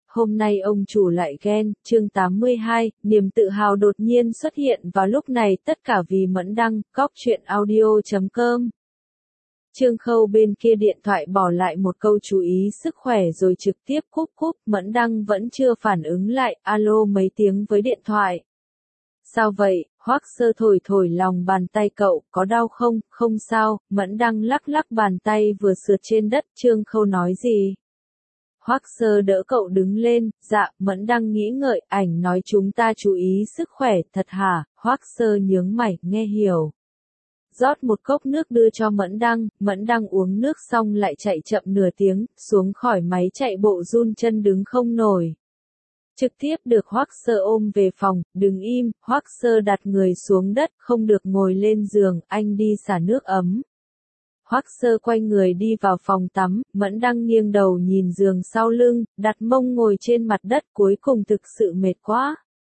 hôm nay ông chủ lại ghen, chương 82, niềm tự hào đột nhiên xuất hiện vào lúc này tất cả vì Mẫn Đăng, Góc Chuyện Audio.com. Trương Khâu bên kia điện thoại bỏ lại một câu chú ý sức khỏe rồi trực tiếp cúp, Mẫn Đăng vẫn chưa phản ứng lại, alo mấy tiếng với điện thoại. Sao vậy, Hoắc Sơ thổi lòng bàn tay cậu, có đau không, không sao, Mẫn Đăng lắc bàn tay vừa sượt trên đất, Trương Khâu nói gì? Hoắc Sơ đỡ cậu đứng lên, dạ, Mẫn Đăng nghĩ ngợi, ảnh nói chúng ta chú ý sức khỏe, thật hả, Hoắc Sơ nhướng mày, nghe hiểu. Rót một cốc nước đưa cho Mẫn Đăng uống nước xong lại chạy chậm nửa tiếng, xuống khỏi máy chạy bộ run chân đứng không nổi. Trực tiếp được Hoắc Sơ ôm về phòng, đừng im, Hoắc Sơ đặt người xuống đất, không được ngồi lên giường, anh đi xả nước ấm. Hoắc Sơ quay người đi vào phòng tắm, Mẫn Đăng nghiêng đầu nhìn giường sau lưng, đặt mông ngồi trên mặt đất, cuối cùng thực sự mệt quá.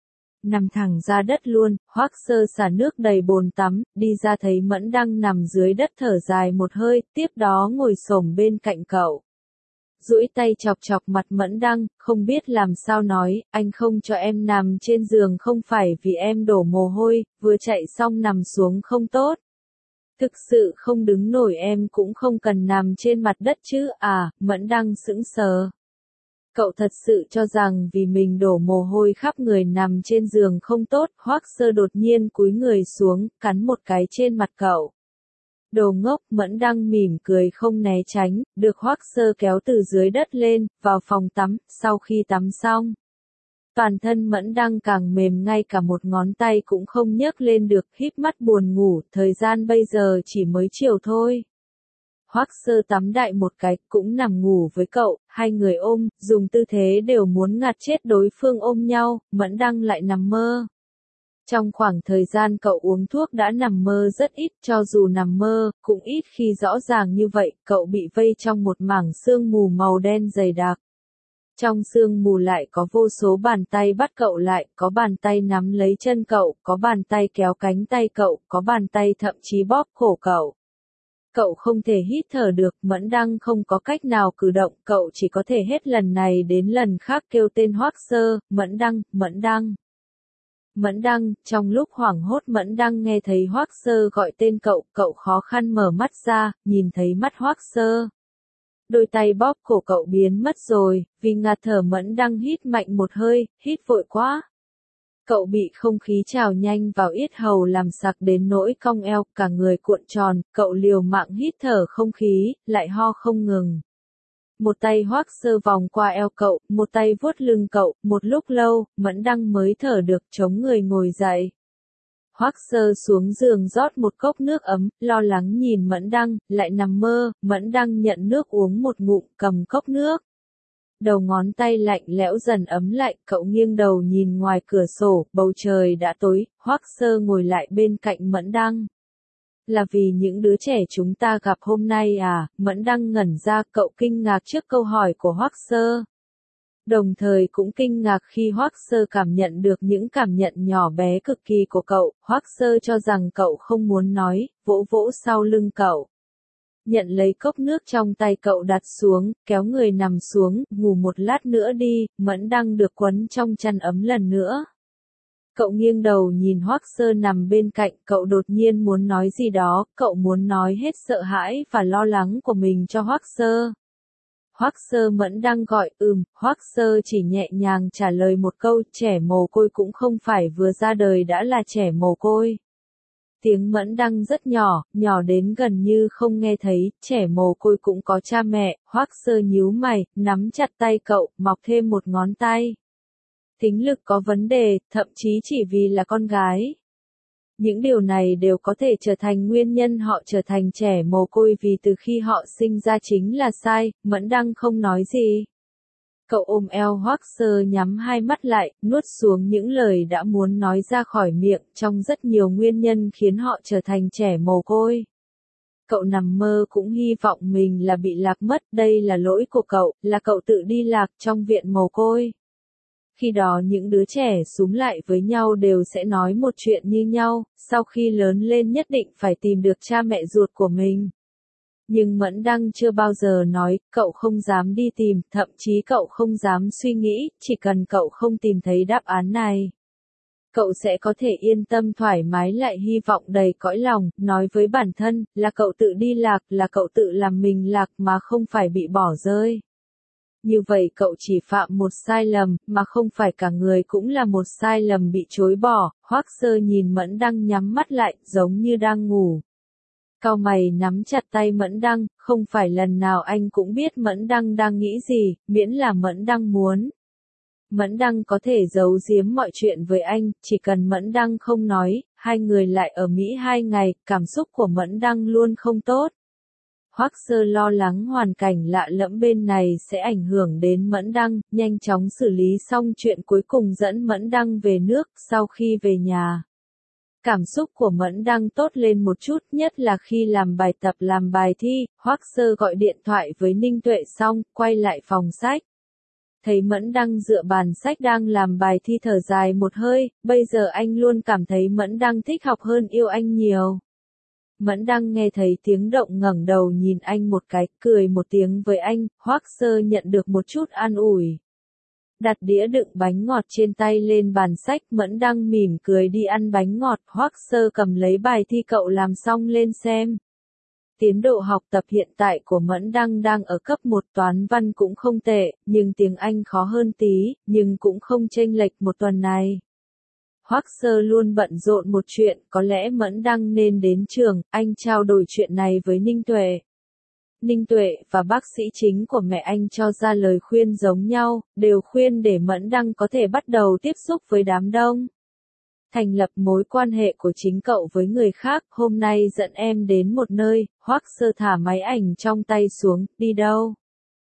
Nằm thẳng ra đất luôn, Hoắc Sơ xả nước đầy bồn tắm, đi ra thấy Mẫn Đăng nằm dưới đất thở dài một hơi, tiếp đó ngồi xổm bên cạnh cậu. Duỗi tay chọc mặt Mẫn Đăng, không biết làm sao nói, anh không cho em nằm trên giường không phải vì em đổ mồ hôi, vừa chạy xong nằm xuống không tốt. Thực sự không đứng nổi em cũng không cần nằm trên mặt đất chứ, à, Mẫn Đăng sững sờ. Cậu thật sự cho rằng vì mình đổ mồ hôi khắp người nằm trên giường không tốt, Hoắc Sơ đột nhiên cúi người xuống, cắn một cái trên mặt cậu. Đồ ngốc, Mẫn Đăng mỉm cười không né tránh, được Hoắc Sơ kéo từ dưới đất lên, vào phòng tắm, sau khi tắm xong. Toàn thân Mẫn Đăng càng mềm ngay cả một ngón tay cũng không nhấc lên được, híp mắt buồn ngủ, thời gian bây giờ chỉ mới chiều thôi. Hoắc Sơ tắm đại một cái, cũng nằm ngủ với cậu, hai người ôm, dùng tư thế đều muốn ngạt chết đối phương ôm nhau, Mẫn Đăng lại nằm mơ. Trong khoảng thời gian cậu uống thuốc đã nằm mơ rất ít, cho dù nằm mơ, cũng ít khi rõ ràng như vậy, cậu bị vây trong một mảng sương mù màu đen dày đặc. Trong sương mù lại có vô số bàn tay bắt cậu lại, có bàn tay nắm lấy chân cậu, có bàn tay kéo cánh tay cậu, có bàn tay thậm chí bóp cổ cậu. Cậu không thể hít thở được, Mẫn Đăng không có cách nào cử động, cậu chỉ có thể hết lần này đến lần khác kêu tên Hoắc Sơ, Mẫn Đăng, Mẫn Đăng. Mẫn Đăng, trong lúc hoảng hốt Mẫn Đăng nghe thấy Hoắc Sơ gọi tên cậu, cậu khó khăn mở mắt ra, nhìn thấy mắt Hoắc Sơ. Đôi tay bóp cổ cậu biến mất rồi, vì ngạt thở Mẫn Đăng hít mạnh một hơi, hít vội quá. Cậu bị không khí trào nhanh vào yết hầu làm sặc đến nỗi cong eo, cả người cuộn tròn, cậu liều mạng hít thở không khí, lại ho không ngừng. Một tay Hoắc Sơ vòng qua eo cậu, một tay vuốt lưng cậu, một lúc lâu, Mẫn Đăng mới thở được chống người ngồi dậy. Hoắc Sơ xuống giường rót một cốc nước ấm, lo lắng nhìn Mẫn Đăng, lại nằm mơ, Mẫn Đăng nhận nước uống một ngụm, cầm cốc nước. Đầu ngón tay lạnh lẽo dần ấm lại, cậu nghiêng đầu nhìn ngoài cửa sổ, bầu trời đã tối, Hoắc Sơ ngồi lại bên cạnh Mẫn Đăng. Là vì những đứa trẻ chúng ta gặp hôm nay à, Mẫn Đăng ngẩn ra, cậu kinh ngạc trước câu hỏi của Hoắc Sơ. Đồng thời cũng kinh ngạc khi Hoắc Sơ cảm nhận được những cảm nhận nhỏ bé cực kỳ của cậu, Hoắc Sơ cho rằng cậu không muốn nói, vỗ vỗ sau lưng cậu. Nhận lấy cốc nước trong tay cậu đặt xuống, kéo người nằm xuống, ngủ một lát nữa đi, Mẫn Đăng được quấn trong chăn ấm lần nữa. Cậu nghiêng đầu nhìn Hoắc Sơ nằm bên cạnh, cậu đột nhiên muốn nói gì đó, cậu muốn nói hết sợ hãi và lo lắng của mình cho Hoắc Sơ. Hoắc Sơ Mẫn Đăng gọi, Hoắc Sơ chỉ nhẹ nhàng trả lời một câu, trẻ mồ côi cũng không phải vừa ra đời đã là trẻ mồ côi. Tiếng Mẫn Đăng rất nhỏ, nhỏ đến gần như không nghe thấy, trẻ mồ côi cũng có cha mẹ, Hoắc Sơ nhíu mày, nắm chặt tay cậu, mọc thêm một ngón tay. Tính lực có vấn đề, thậm chí chỉ vì là con gái. Những điều này đều có thể trở thành nguyên nhân họ trở thành trẻ mồ côi vì từ khi họ sinh ra chính là sai, Mẫn Đăng không nói gì. Cậu ôm eo Hoắc Sơ nhắm hai mắt lại, nuốt xuống những lời đã muốn nói ra khỏi miệng, trong rất nhiều nguyên nhân khiến họ trở thành trẻ mồ côi. Cậu nằm mơ cũng hy vọng mình là bị lạc mất, đây là lỗi của cậu, là cậu tự đi lạc trong viện mồ côi. Khi đó những đứa trẻ xúm lại với nhau đều sẽ nói một chuyện như nhau, sau khi lớn lên nhất định phải tìm được cha mẹ ruột của mình. Nhưng Mẫn Đăng chưa bao giờ nói, cậu không dám đi tìm, thậm chí cậu không dám suy nghĩ, chỉ cần cậu không tìm thấy đáp án này. Cậu sẽ có thể yên tâm thoải mái lại hy vọng đầy cõi lòng, nói với bản thân, là cậu tự đi lạc, là cậu tự làm mình lạc mà không phải bị bỏ rơi. Như vậy cậu chỉ phạm một sai lầm, mà không phải cả người cũng là một sai lầm bị chối bỏ. Hoắc Sơ nhìn Mẫn Đăng nhắm mắt lại, giống như đang ngủ. Cau mày nắm chặt tay Mẫn Đăng, không phải lần nào anh cũng biết Mẫn Đăng đang nghĩ gì, miễn là Mẫn Đăng muốn. Mẫn Đăng có thể giấu giếm mọi chuyện với anh, chỉ cần Mẫn Đăng không nói, hai người lại ở Mỹ 2 ngày, cảm xúc của Mẫn Đăng luôn không tốt. Hoắc Sơ lo lắng hoàn cảnh lạ lẫm bên này sẽ ảnh hưởng đến Mẫn Đăng, nhanh chóng xử lý xong chuyện cuối cùng dẫn Mẫn Đăng về nước. Sau khi về nhà, cảm xúc của Mẫn Đăng tốt lên một chút, nhất là khi làm bài tập làm bài thi. Hoắc Sơ gọi điện thoại với Ninh Tuệ xong, quay lại phòng sách. Thấy Mẫn Đăng dựa bàn sách đang làm bài thi thở dài một hơi, bây giờ anh luôn cảm thấy Mẫn Đăng thích học hơn yêu anh nhiều. Mẫn Đăng nghe thấy tiếng động ngẩng đầu nhìn anh một cái, cười một tiếng với anh. Hoắc Sơ nhận được một chút an ủi. Đặt đĩa đựng bánh ngọt trên tay lên bàn sách, Mẫn Đăng mỉm cười đi ăn bánh ngọt. Hoắc Sơ cầm lấy bài thi cậu làm xong lên xem. Tiến độ học tập hiện tại của Mẫn Đăng đang ở cấp 1, toán văn cũng không tệ, nhưng tiếng Anh khó hơn tí, nhưng cũng không chênh lệch một tuần này. Hoắc Sơ luôn bận rộn một chuyện, có lẽ Mẫn Đăng nên đến trường. Anh trao đổi chuyện này với Ninh Tuệ. Ninh Tuệ và bác sĩ chính của mẹ anh cho ra lời khuyên giống nhau, đều khuyên để Mẫn Đăng có thể bắt đầu tiếp xúc với đám đông. Thành lập mối quan hệ của chính cậu với người khác. Hôm nay dẫn em đến một nơi. Hoắc Sơ thả máy ảnh trong tay xuống, đi đâu?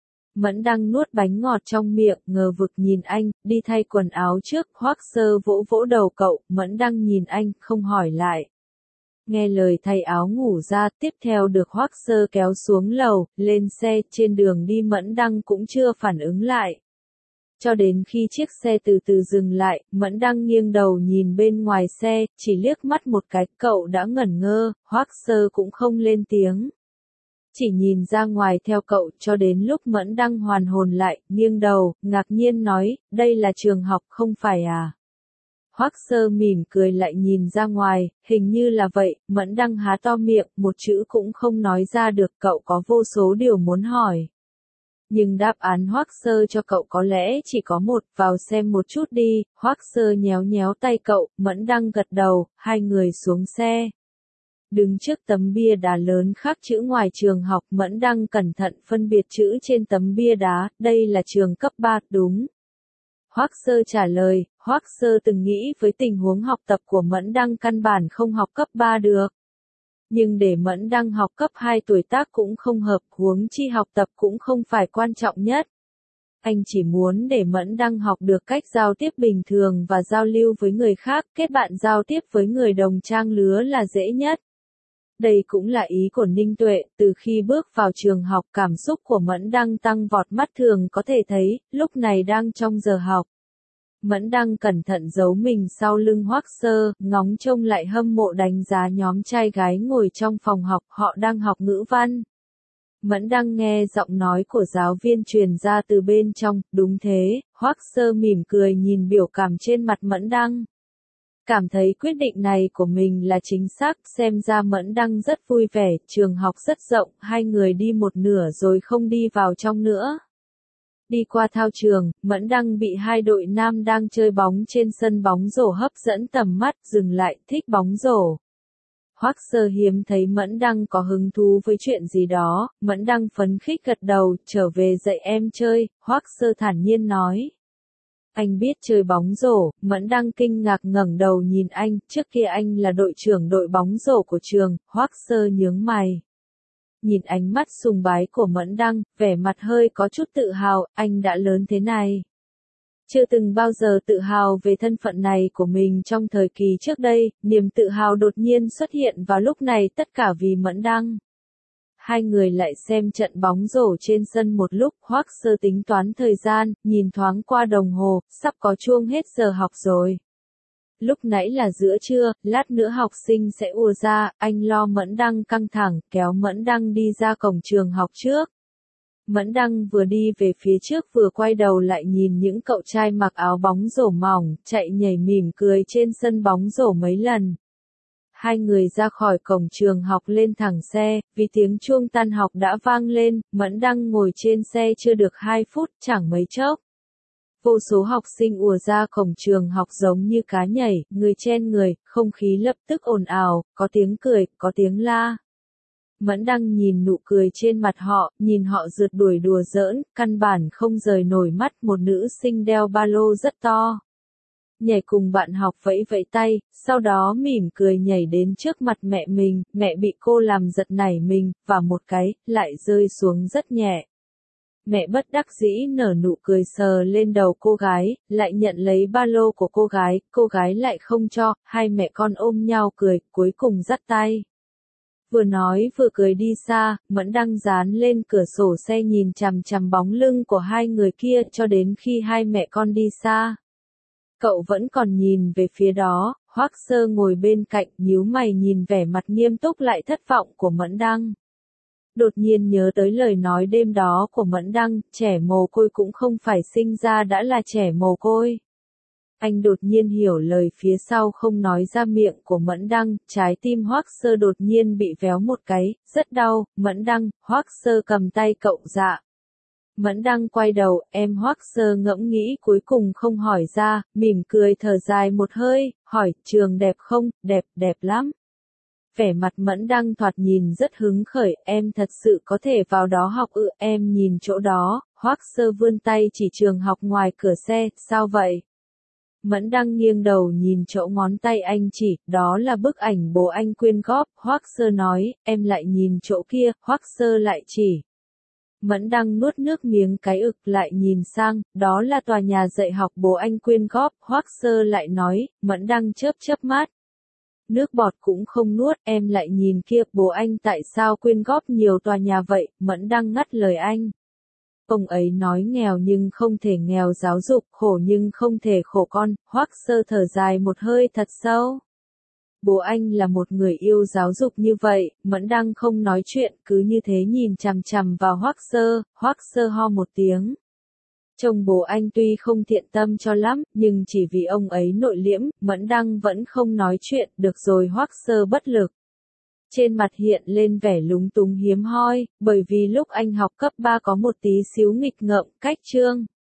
Mẫn Đăng nuốt bánh ngọt trong miệng, ngờ vực nhìn anh, đi thay quần áo trước. Hoắc Sơ vỗ vỗ đầu cậu, Mẫn Đăng nhìn anh, không hỏi lại. Nghe lời thay áo ngủ ra, tiếp theo được Hoắc Sơ kéo xuống lầu, lên xe. Trên đường đi Mẫn Đăng cũng chưa phản ứng lại. Cho đến khi chiếc xe từ từ dừng lại, Mẫn Đăng nghiêng đầu nhìn bên ngoài xe, chỉ liếc mắt một cái, cậu đã ngẩn ngơ. Hoắc Sơ cũng không lên tiếng. Chỉ nhìn ra ngoài theo cậu, cho đến lúc Mẫn Đăng hoàn hồn lại, nghiêng đầu, ngạc nhiên nói, đây là trường học không phải à? Hoắc Sơ mỉm cười lại nhìn ra ngoài, hình như là vậy. Mẫn Đăng há to miệng, một chữ cũng không nói ra được. Cậu có vô số điều muốn hỏi. Nhưng đáp án Hoắc Sơ cho cậu có lẽ chỉ có một, vào xem một chút đi. Hoắc Sơ nhéo nhéo tay cậu, Mẫn Đăng gật đầu, hai người xuống xe. Đứng trước tấm bia đá lớn khắc chữ ngoài trường học, Mẫn Đăng cẩn thận phân biệt chữ trên tấm bia đá, đây là trường cấp 3, đúng. Hoắc Sơ trả lời. Hoắc Sơ từng nghĩ với tình huống học tập của Mẫn Đăng căn bản không học cấp 3 được. Nhưng để Mẫn Đăng học cấp 2 tuổi tác cũng không hợp, huống chi học tập cũng không phải quan trọng nhất. Anh chỉ muốn để Mẫn Đăng học được cách giao tiếp bình thường và giao lưu với người khác, kết bạn giao tiếp với người đồng trang lứa là dễ nhất. Đây cũng là ý của Ninh Tuệ, từ khi bước vào trường học cảm xúc của Mẫn Đăng tăng vọt, mắt thường có thể thấy, lúc này đang trong giờ học. Mẫn Đăng cẩn thận giấu mình sau lưng Hoắc Sơ, ngóng trông lại hâm mộ đánh giá nhóm trai gái ngồi trong phòng học, họ đang học ngữ văn. Mẫn Đăng nghe giọng nói của giáo viên truyền ra từ bên trong, đúng thế. Hoắc Sơ mỉm cười nhìn biểu cảm trên mặt Mẫn Đăng. Cảm thấy quyết định này của mình là chính xác, xem ra Mẫn Đăng rất vui vẻ, trường học rất rộng, hai người đi một nửa rồi không đi vào trong nữa. Đi qua thao trường, Mẫn Đăng bị hai đội nam đang chơi bóng trên sân bóng rổ hấp dẫn tầm mắt, dừng lại, thích bóng rổ. Hoắc Sơ hiếm thấy Mẫn Đăng có hứng thú với chuyện gì đó, Mẫn Đăng phấn khích gật đầu, trở về dạy em chơi. Hoắc Sơ thản nhiên nói. Anh biết chơi bóng rổ. Mẫn Đăng kinh ngạc ngẩng đầu nhìn anh, trước kia anh là đội trưởng đội bóng rổ của trường. Hoắc Sơ nhướng mày. Nhìn ánh mắt sùng bái của Mẫn Đăng, vẻ mặt hơi có chút tự hào, anh đã lớn thế này. Chưa từng bao giờ tự hào về thân phận này của mình trong thời kỳ trước đây, niềm tự hào đột nhiên xuất hiện vào lúc này, tất cả vì Mẫn Đăng. Hai người lại xem trận bóng rổ trên sân một lúc, Hoắc Sơ tính toán thời gian, nhìn thoáng qua đồng hồ, sắp có chuông hết giờ học rồi. Lúc nãy là giữa trưa, lát nữa học sinh sẽ ùa ra, anh lo Mẫn Đăng căng thẳng, kéo Mẫn Đăng đi ra cổng trường học trước. Mẫn Đăng vừa đi về phía trước vừa quay đầu lại nhìn những cậu trai mặc áo bóng rổ mỏng, chạy nhảy mỉm cười trên sân bóng rổ mấy lần. Hai người ra khỏi cổng trường học lên thẳng xe, vì tiếng chuông tan học đã vang lên, Mẫn Đăng ngồi trên xe chưa được 2 phút, chẳng mấy chốc. Vô số học sinh ùa ra cổng trường học giống như cá nhảy, người chen người, không khí lập tức ồn ào, có tiếng cười, có tiếng la. Mẫn Đăng nhìn nụ cười trên mặt họ, nhìn họ rượt đuổi đùa giỡn, căn bản không rời nổi mắt một nữ sinh đeo ba lô rất to. Nhảy cùng bạn học vẫy vẫy tay, sau đó mỉm cười nhảy đến trước mặt mẹ mình, mẹ bị cô làm giật nảy mình, và một cái, lại rơi xuống rất nhẹ. Mẹ bất đắc dĩ nở nụ cười sờ lên đầu cô gái, lại nhận lấy ba lô của cô gái lại không cho, hai mẹ con ôm nhau cười, cuối cùng dắt tay. Vừa nói vừa cười đi xa, Mẫn Đăng dán lên cửa sổ xe nhìn chằm chằm bóng lưng của hai người kia cho đến khi hai mẹ con đi xa. Cậu vẫn còn nhìn về phía đó, Hoắc Sơ ngồi bên cạnh nhíu mày nhìn vẻ mặt nghiêm túc lại thất vọng của Mẫn Đăng. Đột nhiên nhớ tới lời nói đêm đó của Mẫn Đăng, trẻ mồ côi cũng không phải sinh ra đã là trẻ mồ côi. Anh đột nhiên hiểu lời phía sau không nói ra miệng của Mẫn Đăng, trái tim Hoắc Sơ đột nhiên bị véo một cái, rất đau. Mẫn Đăng, Hoắc Sơ cầm tay cậu dạ. Mẫn Đăng quay đầu, em Hoắc Sơ ngẫm nghĩ cuối cùng không hỏi ra, mỉm cười thở dài một hơi, hỏi, trường đẹp không, đẹp, đẹp lắm. Vẻ mặt Mẫn Đăng thoạt nhìn rất hứng khởi, em thật sự có thể vào đó học em nhìn chỗ đó, Hoắc Sơ vươn tay chỉ trường học ngoài cửa xe, sao vậy? Mẫn Đăng nghiêng đầu nhìn chỗ ngón tay anh chỉ, đó là bức ảnh bố anh quyên góp, Hoắc Sơ nói, em lại nhìn chỗ kia, Hoắc Sơ lại chỉ. Mẫn Đăng nuốt nước miếng cái lại nhìn sang, đó là tòa nhà dạy học bố anh quyên góp, Hoắc Sơ lại nói, Mẫn Đăng chớp chớp mắt. Nước bọt cũng không nuốt, em lại nhìn kia, bố anh tại sao quyên góp nhiều tòa nhà vậy, Mẫn Đăng ngắt lời anh. Ông ấy nói nghèo nhưng không thể nghèo giáo dục, khổ nhưng không thể khổ con, Hoắc Sơ thở dài một hơi thật sâu. Bố anh là một người yêu giáo dục như vậy, Mẫn Đăng không nói chuyện, cứ như thế nhìn chằm chằm vào Hoắc Sơ ho một tiếng. Chồng bố anh tuy không thiện tâm cho lắm, nhưng chỉ vì ông ấy nội liễm, Mẫn Đăng vẫn không nói chuyện, được rồi Hoắc Sơ bất lực. Trên mặt hiện lên vẻ lúng túng hiếm hoi, bởi vì lúc anh học cấp 3 có một tí xíu nghịch ngợm, cách chương.